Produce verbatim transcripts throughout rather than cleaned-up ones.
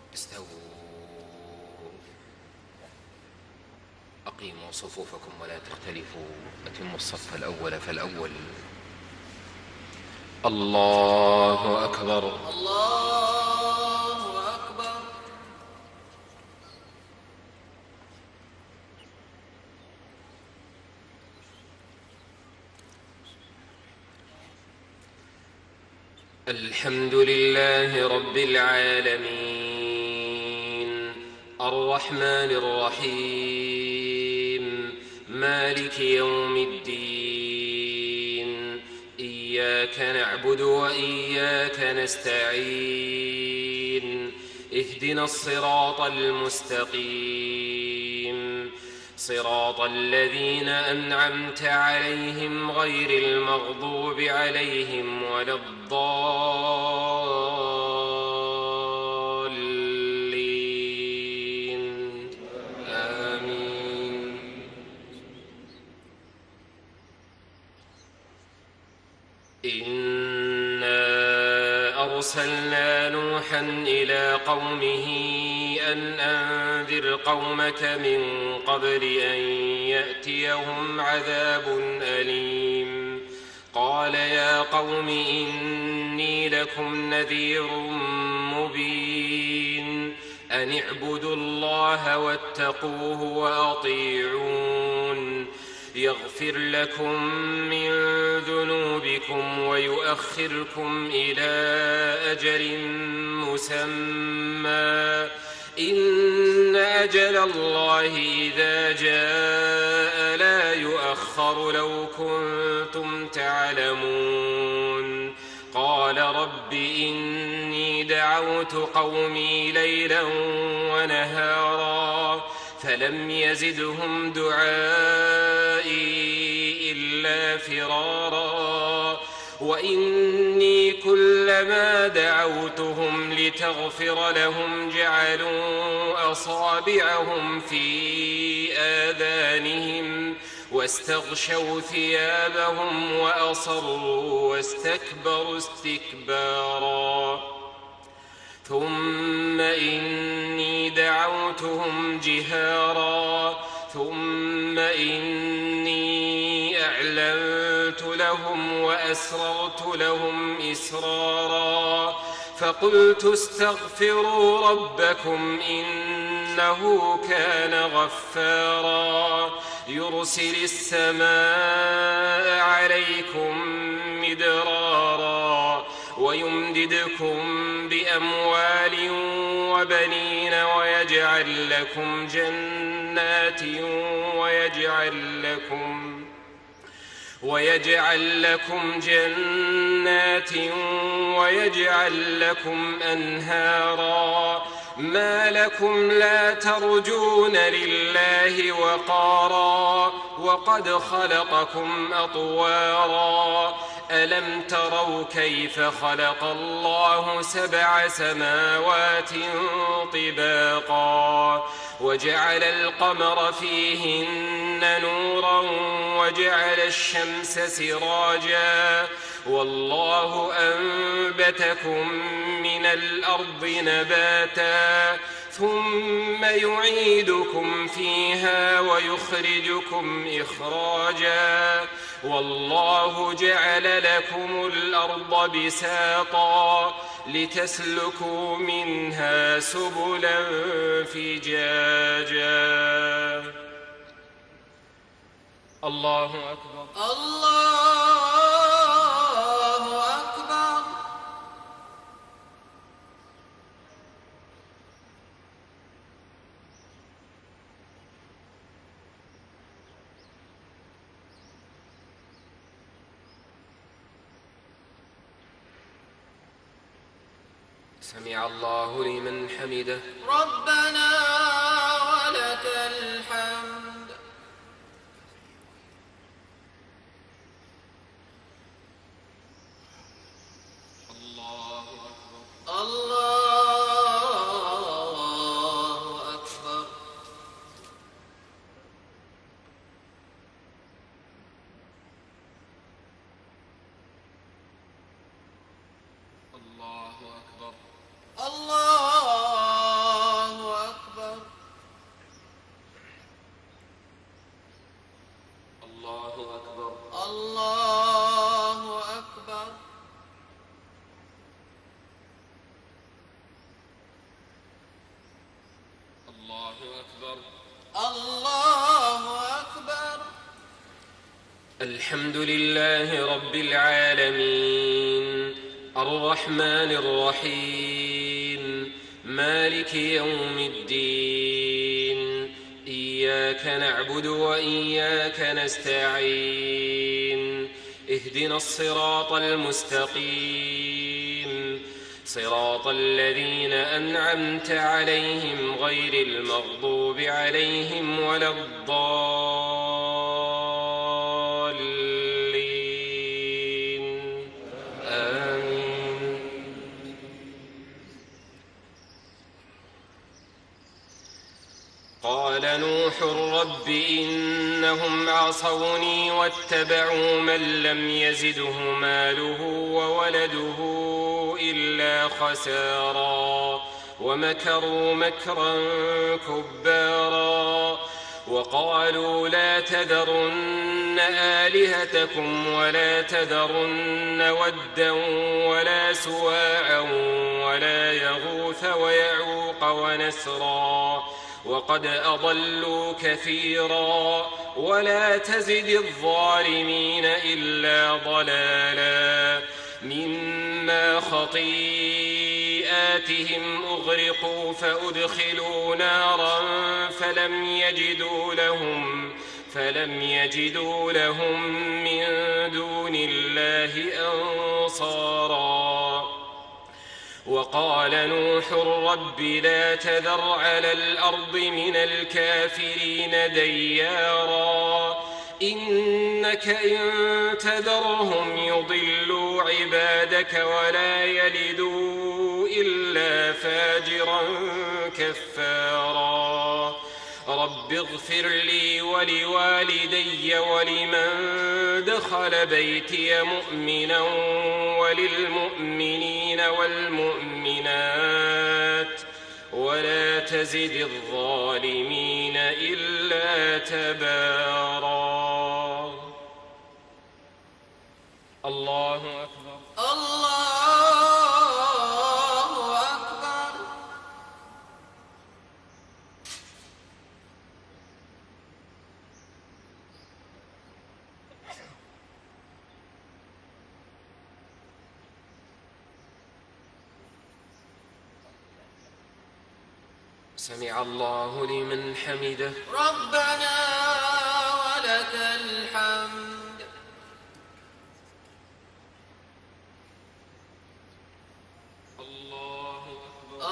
استووا. أقيموا صفوفكم ولا تختلفوا. أتموا الصف الأول فالأول. الله أكبر. الله أكبر. الحمد لله رب العالمين، الرحمن الرحيم، مالك يوم الدين. إياك نعبد وإياك نستعين. اهدنا الصراط المستقيم، صراط الذين أنعمت عليهم غير المغضوب عليهم ولا الضالين. آمين. إنا أرسلنا نوحا إلى قومه أن أنذر قومك من قبل أن يأتيهم عذاب أليم. قال يا قوم إني لكم نذير مبين، أن اعبدوا الله واتقوه وأطيعون، يغفر لكم من ذنوبكم ويؤخركم إلى أجل مسمى، إن أجل الله إذا جاء لا يؤخر لو كنتم تعلمون. قال رب إني دعوت قومي ليلا ونهارا فلم يزدهم دعائي إلا فرارا، وإني كلما دعوتهم لتغفر لهم جعلوا أصابعهم في آذانهم واستغشوا ثيابهم وأصروا واستكبروا استكبارا. ثم إني دعوتهم جهارا ثم إني أعلنت لهم وأسررت لهم إسرارا، فقلت استغفروا ربكم إنه كان غفارا، يرسل السماء عليكم مدرارا ويمددكم بأموال وبنين ويجعل لكم جنات ويجعل لكم ويجعل لكم جنات ويجعل لكم أنهارا. ما لكم لا ترجون لله وقارا وقد خلقكم أطوارا. ألم تروا كيف خلق الله سبع سماوات طباقا وجعل القمر فيهن نورا وجعل الشمس سراجا، والله أنبتكم من الأرض نباتا ثم يعيدكم فيها ويخرجكم إخراجا، والله جعل لكم الأرض بساطا لتسلكوا منها سبلا فجاجا. الله أكبر. الله أكبر. سمع الله لمن حمده. ربنا ولك الحمد. الله أكبر. الله أكبر. الله أكبر. الله الله أكبر. الله أكبر. الحمد لله رب العالمين الرحمن الرحيم مالك يوم الدين إياك نعبد وإياك نستعين اهدنا الصراط المستقيم صراط الذين أنعمت عليهم غير المغضوب عليهم ولا الضالين آمين. قال نوح رب إنهم عصوني واتبعوا من لم يزده ماله وولده إلا خسارا ومكروا مكرا كبارا وقالوا لا تذرن آلهتكم ولا تذرن ودا ولا سواعا ولا يغوث ويعوق ونسرا وقد أضلوا كثيرا ولا تزد الظالمين إلا ضلالا مما خطيئاتهم أغرقوا فأدخلوا نارا فلم يجدوا لهم فلم يجدوا لهم من دون الله أنصارا. وقال نوح رب لا تذر على الأرض من الكافرين ديارا إنك إن تذرهم يضلوا عبادك ولا يلدوا إلا فاجرا كفارا. رب اغفر لي ولوالدي ولمن دخل بيتي مؤمنا وللمؤمنين والمؤمنات ولا تزد الظالمين إلا تبارا. الله أكبر. الله أكبر. سمع الله لمن حمده. ربنا ولك الحمد. الله أكبر.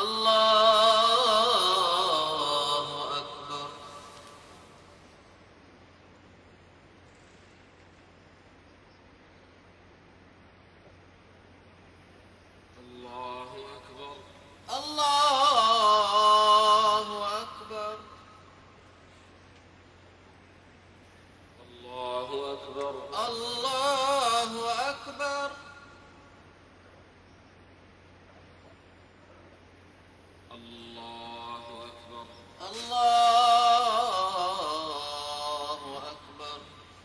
الله أكبر. الله أكبر. الله أكبر. الله أكبر. الله أكبر. الله أكبر. الله أكبر.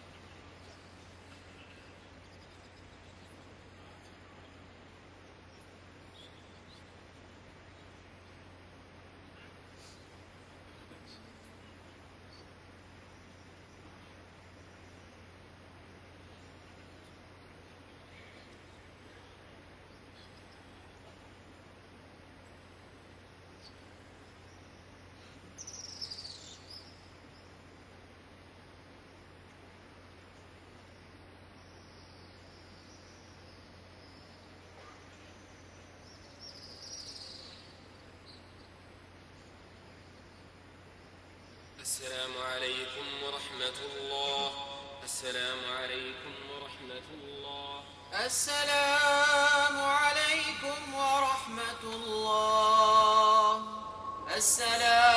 السلام عليكم ورحمة الله. السلام عليكم ورحمة الله. السلام عليكم ورحمة الله. السلام